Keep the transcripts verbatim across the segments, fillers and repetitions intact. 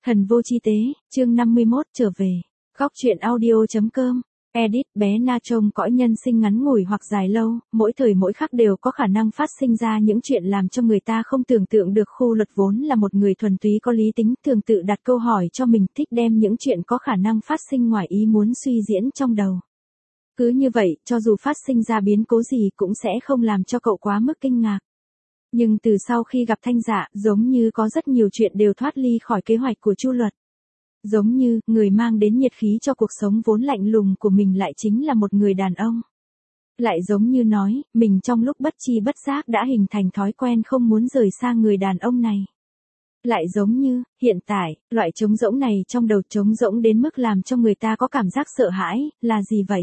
Thần vô chi tế, chương năm mươi mốt trở về. Góc truyện audio chấm com. Edit bé Na trông cõi nhân sinh ngắn ngủi hoặc dài lâu, mỗi thời mỗi khắc đều có khả năng phát sinh ra những chuyện làm cho người ta không tưởng tượng được. Khu Luật vốn là một người thuần túy có lý tính, thường tự đặt câu hỏi cho mình, thích đem những chuyện có khả năng phát sinh ngoài ý muốn suy diễn trong đầu. Cứ như vậy, cho dù phát sinh ra biến cố gì cũng sẽ không làm cho cậu quá mức kinh ngạc. Nhưng từ sau khi gặp Thanh Dạ, giống như có rất nhiều chuyện đều thoát ly khỏi kế hoạch của Chu Luật. Giống như, người mang đến nhiệt khí cho cuộc sống vốn lạnh lùng của mình lại chính là một người đàn ông. Lại giống như nói, mình trong lúc bất chi bất giác đã hình thành thói quen không muốn rời xa người đàn ông này. Lại giống như, hiện tại, loại trống rỗng này trong đầu trống rỗng đến mức làm cho người ta có cảm giác sợ hãi, là gì vậy?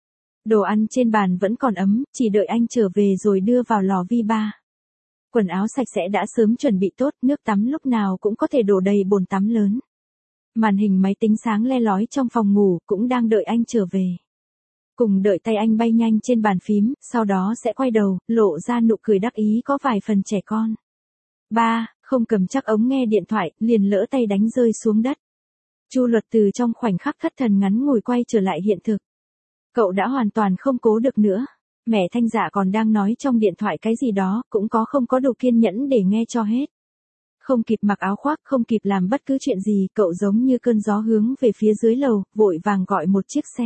Đồ ăn trên bàn vẫn còn ấm, chỉ đợi anh trở về rồi đưa vào lò vi ba. Quần áo sạch sẽ đã sớm chuẩn bị tốt, nước tắm lúc nào cũng có thể đổ đầy bồn tắm lớn. Màn hình máy tính sáng le lói trong phòng ngủ, cũng đang đợi anh trở về. Cùng đợi tay anh bay nhanh trên bàn phím, sau đó sẽ quay đầu, lộ ra nụ cười đắc ý có vài phần trẻ con. Ba, không cầm chắc ống nghe điện thoại, liền lỡ tay đánh rơi xuống đất. Chu Luật từ trong khoảnh khắc thất thần ngắn ngủi quay trở lại hiện thực. Cậu đã hoàn toàn không cố được nữa. Mẹ Thanh Dạ còn đang nói trong điện thoại cái gì đó, cũng có không có đủ kiên nhẫn để nghe cho hết. Không kịp mặc áo khoác, không kịp làm bất cứ chuyện gì, cậu giống như cơn gió hướng về phía dưới lầu, vội vàng gọi một chiếc xe.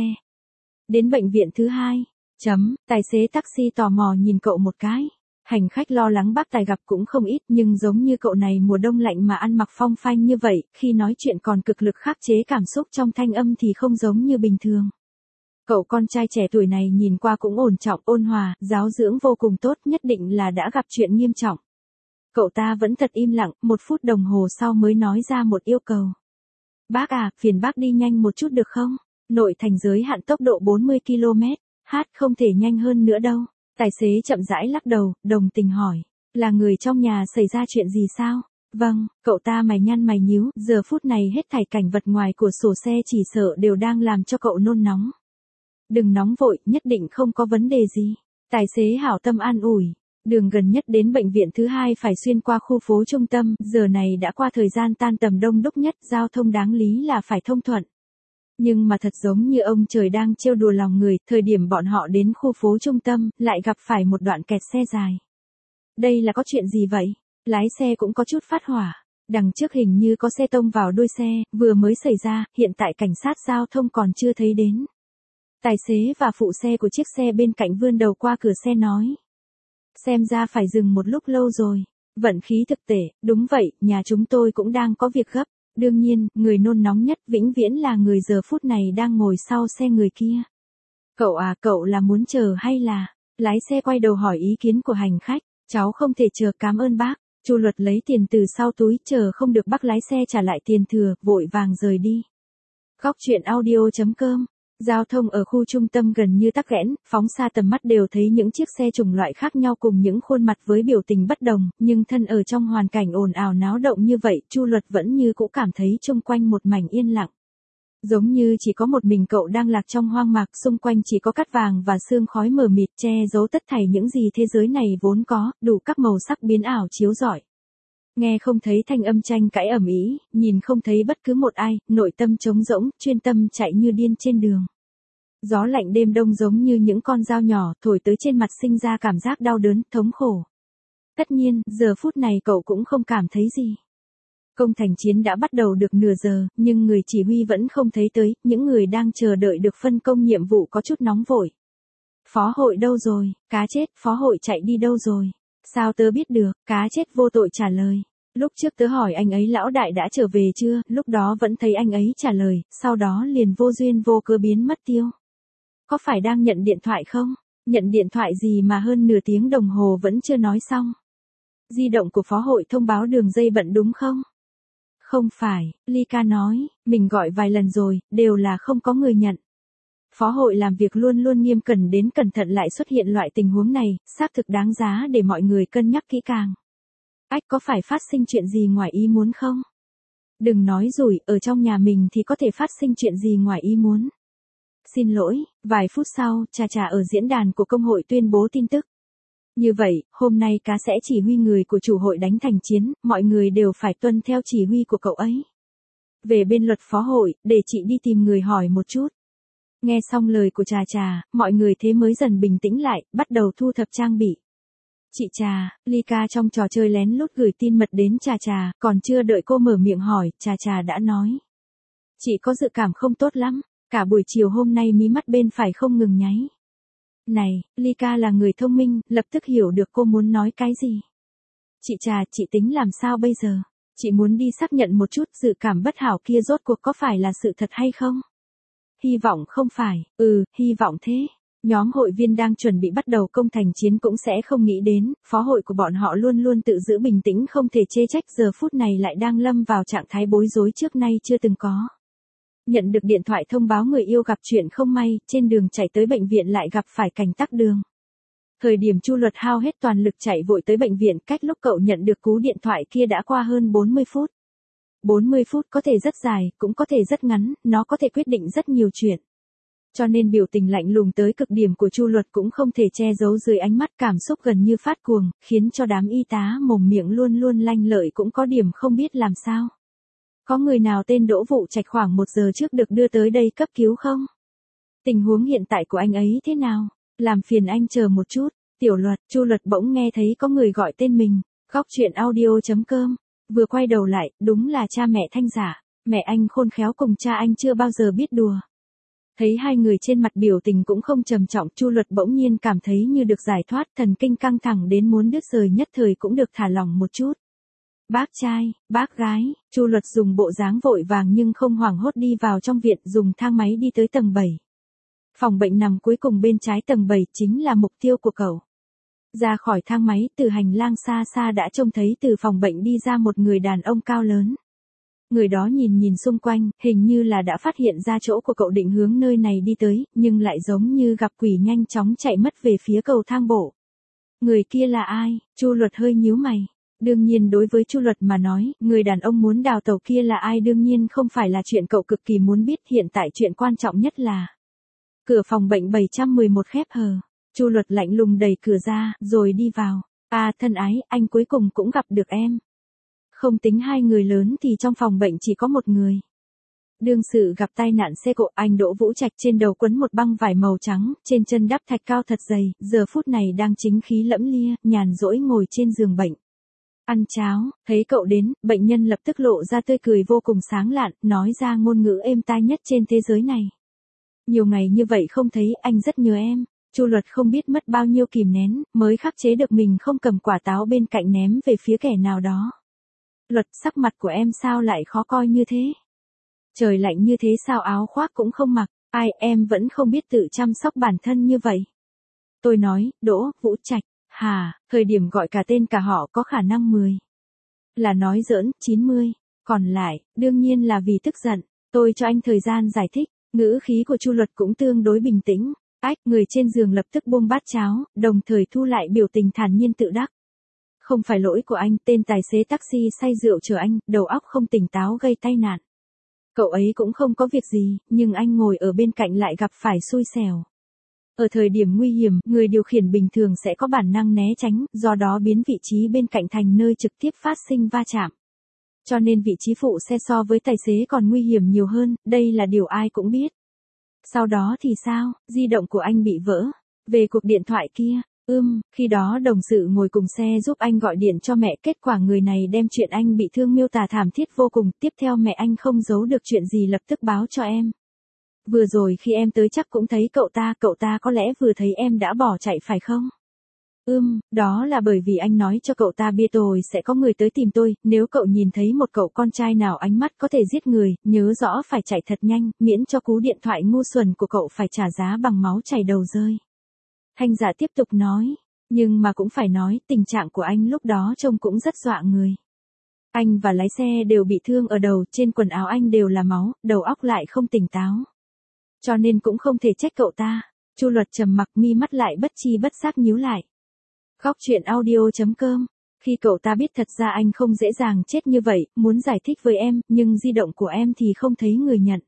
Đến bệnh viện thứ hai. Chấm, tài xế taxi tò mò nhìn cậu một cái. Hành khách lo lắng bác tài gặp cũng không ít, nhưng giống như cậu này mùa đông lạnh mà ăn mặc phong phanh như vậy, khi nói chuyện còn cực lực khắc chế cảm xúc trong thanh âm thì không giống như bình thường. Cậu con trai trẻ tuổi này nhìn qua cũng ổn trọng, ôn hòa, giáo dưỡng vô cùng tốt, nhất định là đã gặp chuyện nghiêm trọng. Cậu ta vẫn thật im lặng, một phút đồng hồ sau mới nói ra một yêu cầu. Bác à, phiền bác đi nhanh một chút được không? Nội thành giới hạn tốc độ bốn mươi ki lô mét, hát không thể nhanh hơn nữa đâu. Tài xế chậm rãi lắc đầu, đồng tình hỏi. Là người trong nhà xảy ra chuyện gì sao? Vâng, cậu ta mày nhăn mày nhíu, giờ phút này hết thảy cảnh vật ngoài của sổ xe chỉ sợ đều đang làm cho cậu nôn nóng. Đừng nóng vội, nhất định không có vấn đề gì. Tài xế hảo tâm an ủi. Đường gần nhất đến bệnh viện thứ hai phải xuyên qua khu phố trung tâm, giờ này đã qua thời gian tan tầm đông đúc nhất, giao thông đáng lý là phải thông thuận. Nhưng mà thật giống như ông trời đang trêu đùa lòng người, thời điểm bọn họ đến khu phố trung tâm, lại gặp phải một đoạn kẹt xe dài. Đây là có chuyện gì vậy? Lái xe cũng có chút phát hỏa. Đằng trước hình như có xe tông vào đuôi xe, vừa mới xảy ra, hiện tại cảnh sát giao thông còn chưa thấy đến. Tài xế và phụ xe của chiếc xe bên cạnh vươn đầu qua cửa xe nói. Xem ra phải dừng một lúc lâu rồi. Vận khí thực tệ, đúng vậy, nhà chúng tôi cũng đang có việc gấp. Đương nhiên, người nôn nóng nhất vĩnh viễn là người giờ phút này đang ngồi sau xe người kia. Cậu à, cậu là muốn chờ hay là? Lái xe quay đầu hỏi ý kiến của hành khách. Cháu không thể chờ, cảm ơn bác. Chu Luật lấy tiền từ sau túi, chờ không được bác lái xe trả lại tiền thừa, vội vàng rời đi. Góc truyện audio chấm com. Giao thông ở khu trung tâm gần như tắc nghẽn, phóng xa tầm mắt đều thấy những chiếc xe chủng loại khác nhau cùng những khuôn mặt với biểu tình bất đồng, nhưng thân ở trong hoàn cảnh ồn ào náo động như vậy, Chu Luật vẫn như cũ cảm thấy xung quanh một mảnh yên lặng. Giống như chỉ có một mình cậu đang lạc trong hoang mạc, xung quanh chỉ có cát vàng và sương khói mờ mịt che giấu tất thảy những gì thế giới này vốn có, đủ các màu sắc biến ảo chiếu rọi. Nghe không thấy thanh âm tranh cãi ầm ĩ, nhìn không thấy bất cứ một ai, nội tâm trống rỗng, chuyên tâm chạy như điên trên đường. Gió lạnh đêm đông giống như những con dao nhỏ thổi tới trên mặt, sinh ra cảm giác đau đớn, thống khổ. Tất nhiên, giờ phút này cậu cũng không cảm thấy gì. Công thành chiến đã bắt đầu được nửa giờ, nhưng người chỉ huy vẫn không thấy tới, những người đang chờ đợi được phân công nhiệm vụ có chút nóng vội. Phó hội đâu rồi? Cá chết, phó hội chạy đi đâu rồi? Sao tớ biết được? Cá chết vô tội trả lời. Lúc trước tớ hỏi anh ấy lão đại đã trở về chưa, lúc đó vẫn thấy anh ấy trả lời, sau đó liền vô duyên vô cớ biến mất tiêu. Có phải đang nhận điện thoại không? Nhận điện thoại gì mà hơn nửa tiếng đồng hồ vẫn chưa nói xong? Di động của phó hội thông báo đường dây bận đúng không? Không phải, Ly Ca nói, mình gọi vài lần rồi, đều là không có người nhận. Phó hội làm việc luôn luôn nghiêm cẩn đến cẩn thận lại xuất hiện loại tình huống này, xác thực đáng giá để mọi người cân nhắc kỹ càng. Ách, có phải phát sinh chuyện gì ngoài ý muốn không? Đừng nói rủi, ở trong nhà mình thì có thể phát sinh chuyện gì ngoài ý muốn. Xin lỗi, vài phút sau, Trà Trà ở diễn đàn của công hội tuyên bố tin tức. Như vậy, hôm nay Cá sẽ chỉ huy người của chủ hội đánh thành chiến, mọi người đều phải tuân theo chỉ huy của cậu ấy. về bên luật phó hội, để chị đi tìm người hỏi một chút. Nghe xong lời của Trà Trà, mọi người thế mới dần bình tĩnh lại, bắt đầu thu thập trang bị. Chị Trà, Ly ca trong trò chơi lén lút gửi tin mật đến Trà Trà, còn chưa đợi cô mở miệng hỏi, Trà Trà đã nói. Chị có dự cảm không tốt lắm, cả buổi chiều hôm nay mí mắt bên phải không ngừng nháy. Này, Ly ca là người thông minh, lập tức hiểu được cô muốn nói cái gì. Chị Trà, chị tính làm sao bây giờ? Chị muốn đi xác nhận một chút dự cảm bất hảo kia rốt cuộc có phải là sự thật hay không? Hy vọng không phải, ừ, hy vọng thế. Nhóm hội viên đang chuẩn bị bắt đầu công thành chiến cũng sẽ không nghĩ đến, phó hội của bọn họ luôn luôn tự giữ bình tĩnh không thể chê trách giờ phút này lại đang lâm vào trạng thái bối rối trước nay chưa từng có. Nhận được điện thoại thông báo người yêu gặp chuyện không may, trên đường chạy tới bệnh viện lại gặp phải cảnh tắc đường. Thời điểm Chu Luật hao hết toàn lực chạy vội tới bệnh viện, cách lúc cậu nhận được cú điện thoại kia đã qua hơn bốn mươi phút. bốn mươi phút có thể rất dài, cũng có thể rất ngắn, nó có thể quyết định rất nhiều chuyện. Cho nên biểu tình lạnh lùng tới cực điểm của Chu Luật cũng không thể che giấu dưới ánh mắt cảm xúc gần như phát cuồng, khiến cho đám y tá mồm miệng luôn luôn lanh lợi cũng có điểm không biết làm sao. Có người nào tên Đỗ Vũ Trạch khoảng một giờ trước được đưa tới đây cấp cứu không? Tình huống hiện tại của anh ấy thế nào? Làm phiền anh chờ một chút. Tiểu Luật, Chu Luật bỗng nghe thấy có người gọi tên mình. Góc truyện audio chấm com. Vừa quay đầu lại, đúng là cha mẹ Thanh Giả. Mẹ anh khôn khéo cùng cha anh chưa bao giờ biết đùa. Thấy hai người trên mặt biểu tình cũng không trầm trọng, Chu Luật bỗng nhiên cảm thấy như được giải thoát, thần kinh căng thẳng đến muốn đứt rời nhất thời cũng được thả lỏng một chút. Bác trai, bác gái, Chu Luật dùng bộ dáng vội vàng nhưng không hoảng hốt đi vào trong viện, dùng thang máy đi tới tầng bảy. Phòng bệnh nằm cuối cùng bên trái tầng bảy chính là mục tiêu của cậu. Ra khỏi thang máy, từ hành lang xa xa đã trông thấy từ phòng bệnh đi ra một người đàn ông cao lớn. Người đó nhìn nhìn xung quanh, hình như là đã phát hiện ra chỗ của cậu định hướng nơi này đi tới, nhưng lại giống như gặp quỷ nhanh chóng chạy mất về phía cầu thang bộ. Người kia là ai? Chu Luật hơi nhíu mày. Đương nhiên đối với Chu Luật mà nói, người đàn ông muốn đào tẩu kia là ai đương nhiên không phải là chuyện cậu cực kỳ muốn biết, hiện tại chuyện quan trọng nhất là cửa phòng bệnh bảy trăm mười một khép hờ. Chu Luật lạnh lùng đẩy cửa ra, rồi đi vào. À thân ái, anh cuối cùng cũng gặp được em. Không tính hai người lớn thì trong phòng bệnh chỉ có một người. Đương sự gặp tai nạn xe cộ, anh Đỗ Vũ Trạch trên đầu quấn một băng vải màu trắng, trên chân đắp thạch cao thật dày, giờ phút này đang chính khí lẫm lia, nhàn rỗi ngồi trên giường bệnh. Ăn cháo, thấy cậu đến, bệnh nhân lập tức lộ ra tươi cười vô cùng sáng lạn, nói ra ngôn ngữ êm tai nhất trên thế giới này. Nhiều ngày như vậy không thấy, anh rất nhớ em. Chu Luật không biết mất bao nhiêu kìm nén, mới khắc chế được mình không cầm quả táo bên cạnh ném về phía kẻ nào đó. Luật, sắc mặt của em sao lại khó coi như thế? Trời lạnh như thế sao áo khoác cũng không mặc, ai em vẫn không biết tự chăm sóc bản thân như vậy. Tôi nói, Đỗ Vũ Trạch, hà, thời điểm gọi cả tên cả họ có khả năng mười. Là nói giỡn, chín mươi, còn lại, đương nhiên là vì tức giận, tôi cho anh thời gian giải thích, ngữ khí của Chu Luật cũng tương đối bình tĩnh. Ách, người trên giường lập tức buông bát cháo, đồng thời thu lại biểu tình thản nhiên tự đắc. Không phải lỗi của anh, tên tài xế taxi say rượu chở anh, đầu óc không tỉnh táo gây tai nạn. Cậu ấy cũng không có việc gì, nhưng anh ngồi ở bên cạnh lại gặp phải xui xẻo. Ở thời điểm nguy hiểm, người điều khiển bình thường sẽ có bản năng né tránh, do đó biến vị trí bên cạnh thành nơi trực tiếp phát sinh va chạm. Cho nên vị trí phụ xe so với tài xế còn nguy hiểm nhiều hơn, đây là điều ai cũng biết. Sau đó thì sao, di động của anh bị vỡ. Về cuộc điện thoại kia, ưm, khi đó đồng sự ngồi cùng xe giúp anh gọi điện cho mẹ, kết quả người này đem chuyện anh bị thương miêu tả thảm thiết vô cùng, tiếp theo mẹ anh không giấu được chuyện gì lập tức báo cho em. Vừa rồi khi em tới chắc cũng thấy cậu ta, cậu ta có lẽ vừa thấy em đã bỏ chạy phải không? Ưm, đó là bởi vì anh nói cho cậu ta biết rồi sẽ có người tới tìm tôi, nếu cậu nhìn thấy một cậu con trai nào ánh mắt có thể giết người, nhớ rõ phải chạy thật nhanh, miễn cho cú điện thoại ngu xuẩn của cậu phải trả giá bằng máu chảy đầu rơi. Thanh Giả tiếp tục nói, nhưng mà cũng phải nói, tình trạng của anh lúc đó trông cũng rất dọa người. Anh và lái xe đều bị thương ở đầu, trên quần áo anh đều là máu, đầu óc lại không tỉnh táo. Cho nên cũng không thể trách cậu ta. Chu Luật trầm mặc, mi mắt lại bất chi bất giác nhíu lại. Góc truyện audio chấm com. Khi cậu ta biết thật ra anh không dễ dàng chết như vậy, muốn giải thích với em, nhưng di động của em thì không thấy người nhận.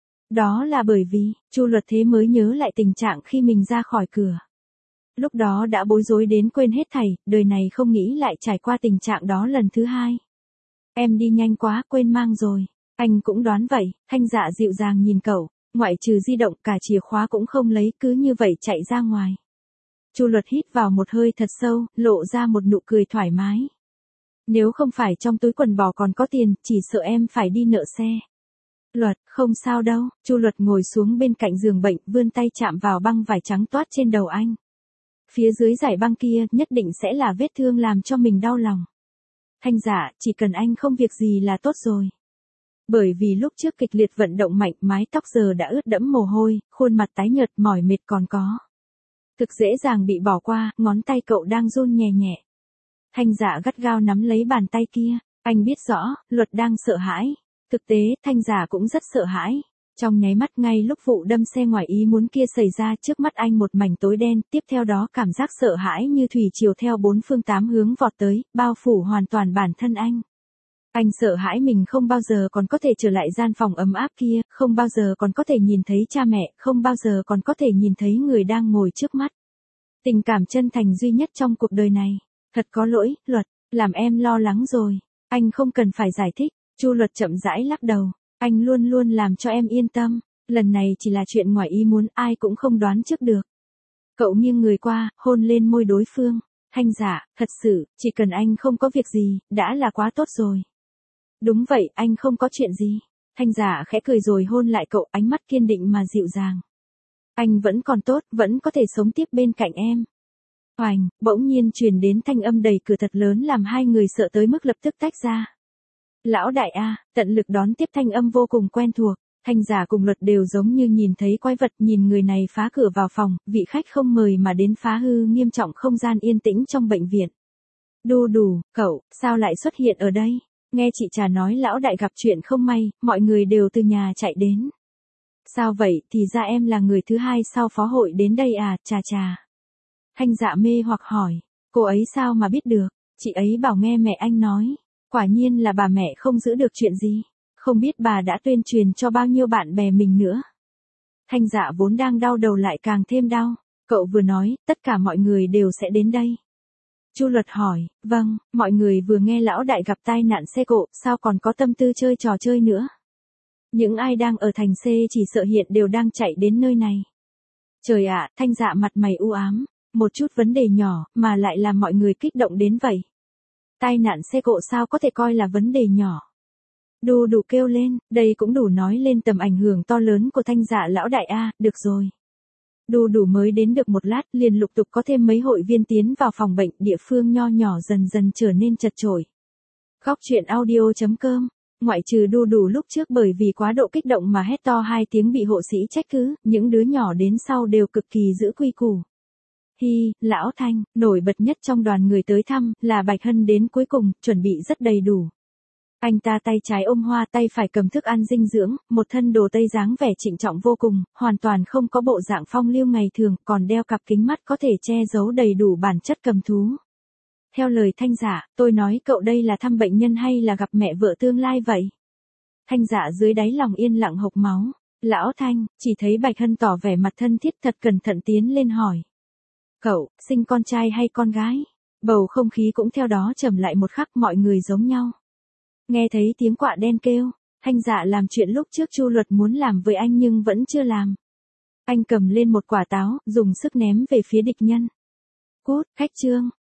Đó là bởi vì, Chu Luật thế mới nhớ lại tình trạng khi mình ra khỏi cửa. Lúc đó đã bối rối đến quên hết thảy, đời này không nghĩ lại trải qua tình trạng đó lần thứ hai. Em đi nhanh quá, quên mang rồi. Anh cũng đoán vậy, Thanh Dạ dịu dàng nhìn cậu, ngoại trừ di động cả chìa khóa cũng không lấy, cứ như vậy chạy ra ngoài. Chu Luật hít vào một hơi thật sâu, lộ ra một nụ cười thoải mái. Nếu không phải trong túi quần bò còn có tiền, chỉ sợ em phải đi nợ xe. Luật, không sao đâu. Chu Luật ngồi xuống bên cạnh giường bệnh, vươn tay chạm vào băng vải trắng toát trên đầu anh. Phía dưới dải băng kia nhất định sẽ là vết thương làm cho mình đau lòng. Thanh Dạ, chỉ cần anh không việc gì là tốt rồi. Bởi vì lúc trước kịch liệt vận động mạnh, mái tóc giờ đã ướt đẫm mồ hôi, khuôn mặt tái nhợt mỏi mệt còn có. Thực dễ dàng bị bỏ qua, ngón tay cậu đang run nhẹ nhẹ. Thanh Dạ gắt gao nắm lấy bàn tay kia, anh biết rõ, Luật đang sợ hãi. Thực tế, Thanh Dạ cũng rất sợ hãi. Trong nháy mắt ngay lúc vụ đâm xe ngoài ý muốn kia xảy ra, trước mắt anh một mảnh tối đen, tiếp theo đó cảm giác sợ hãi như thủy triều theo bốn phương tám hướng vọt tới, bao phủ hoàn toàn bản thân anh. Anh sợ hãi mình không bao giờ còn có thể trở lại gian phòng ấm áp kia, không bao giờ còn có thể nhìn thấy cha mẹ, không bao giờ còn có thể nhìn thấy người đang ngồi trước mắt. Tình cảm chân thành duy nhất trong cuộc đời này. Thật có lỗi, Luật, làm em lo lắng rồi. Anh không cần phải giải thích. Chu Luật chậm rãi lắc đầu. Anh luôn luôn làm cho em yên tâm. Lần này chỉ là chuyện ngoài ý muốn, ai cũng không đoán trước được. Cậu nghiêng người qua, hôn lên môi đối phương. Thanh Dạ, thật sự, chỉ cần anh không có việc gì, đã là quá tốt rồi. Đúng vậy, anh không có chuyện gì. Thanh Dạ khẽ cười rồi hôn lại cậu, ánh mắt kiên định mà dịu dàng. Anh vẫn còn tốt, vẫn có thể sống tiếp bên cạnh em. Oành, bỗng nhiên truyền đến thanh âm đầy cửa thật lớn làm hai người sợ tới mức lập tức tách ra. Lão đại a, tận lực đón tiếp thanh âm vô cùng quen thuộc. Thanh Giả cùng Luật đều giống như nhìn thấy quái vật, nhìn người này phá cửa vào phòng, vị khách không mời mà đến phá hư nghiêm trọng không gian yên tĩnh trong bệnh viện. Đu Đủ, cậu, sao lại xuất hiện ở đây? Nghe chị Trà nói lão đại gặp chuyện không may, mọi người đều từ nhà chạy đến. Sao vậy, thì ra em là người thứ hai sau phó hội đến đây à, Trà Trà. Thanh Dạ mê hoặc hỏi, cô ấy sao mà biết được, chị ấy bảo nghe mẹ anh nói, quả nhiên là bà mẹ không giữ được chuyện gì, không biết bà đã tuyên truyền cho bao nhiêu bạn bè mình nữa. Thanh Dạ vốn đang đau đầu lại càng thêm đau, cậu vừa nói, tất cả mọi người đều sẽ đến đây. Chu Luật hỏi, vâng, mọi người vừa nghe lão đại gặp tai nạn xe cộ, sao còn có tâm tư chơi trò chơi nữa. Những ai đang ở thành C chỉ sợ hiện đều đang chạy đến nơi này. Trời ạ, Thanh Dạ mặt mày u ám, một chút vấn đề nhỏ mà lại làm mọi người kích động đến vậy. Tai nạn xe cộ sao có thể coi là vấn đề nhỏ. Đu Đủ kêu lên, đây cũng đủ nói lên tầm ảnh hưởng to lớn của Thanh Dạ lão đại a, được rồi. Đu Đủ mới đến được một lát, liền lục tục có thêm mấy hội viên tiến vào phòng bệnh, địa phương nho nhỏ dần dần trở nên chật chội. Góc truyện audio chấm com, ngoại trừ Đu Đủ lúc trước bởi vì quá độ kích động mà hét to hai tiếng bị hộ sĩ trách cứ, những đứa nhỏ đến sau đều cực kỳ giữ quy củ. Hi, lão Thanh, nổi bật nhất trong đoàn người tới thăm, là Bạch Hân đến cuối cùng, chuẩn bị rất đầy đủ. Anh ta tay trái ôm hoa, tay phải cầm thức ăn dinh dưỡng, một thân đồ tây dáng vẻ trịnh trọng vô cùng, hoàn toàn không có bộ dạng phong lưu ngày thường, còn đeo cặp kính mắt có thể che giấu đầy đủ bản chất cầm thú. Theo lời Thanh Dạ, tôi nói cậu đây là thăm bệnh nhân hay là gặp mẹ vợ tương lai vậy? Thanh Dạ dưới đáy lòng yên lặng hộc máu. Lão Thanh, chỉ thấy Bạch Hân tỏ vẻ mặt thân thiết thật cẩn thận tiến lên hỏi. Cậu, sinh con trai hay con gái? Bầu không khí cũng theo đó trầm lại một khắc, mọi người giống nhau. Nghe thấy tiếng quạ đen kêu, Thanh Dạ làm chuyện lúc trước Chu Luật muốn làm với anh nhưng vẫn chưa làm. Anh cầm lên một quả táo, dùng sức ném về phía địch nhân. Cút, khách trương,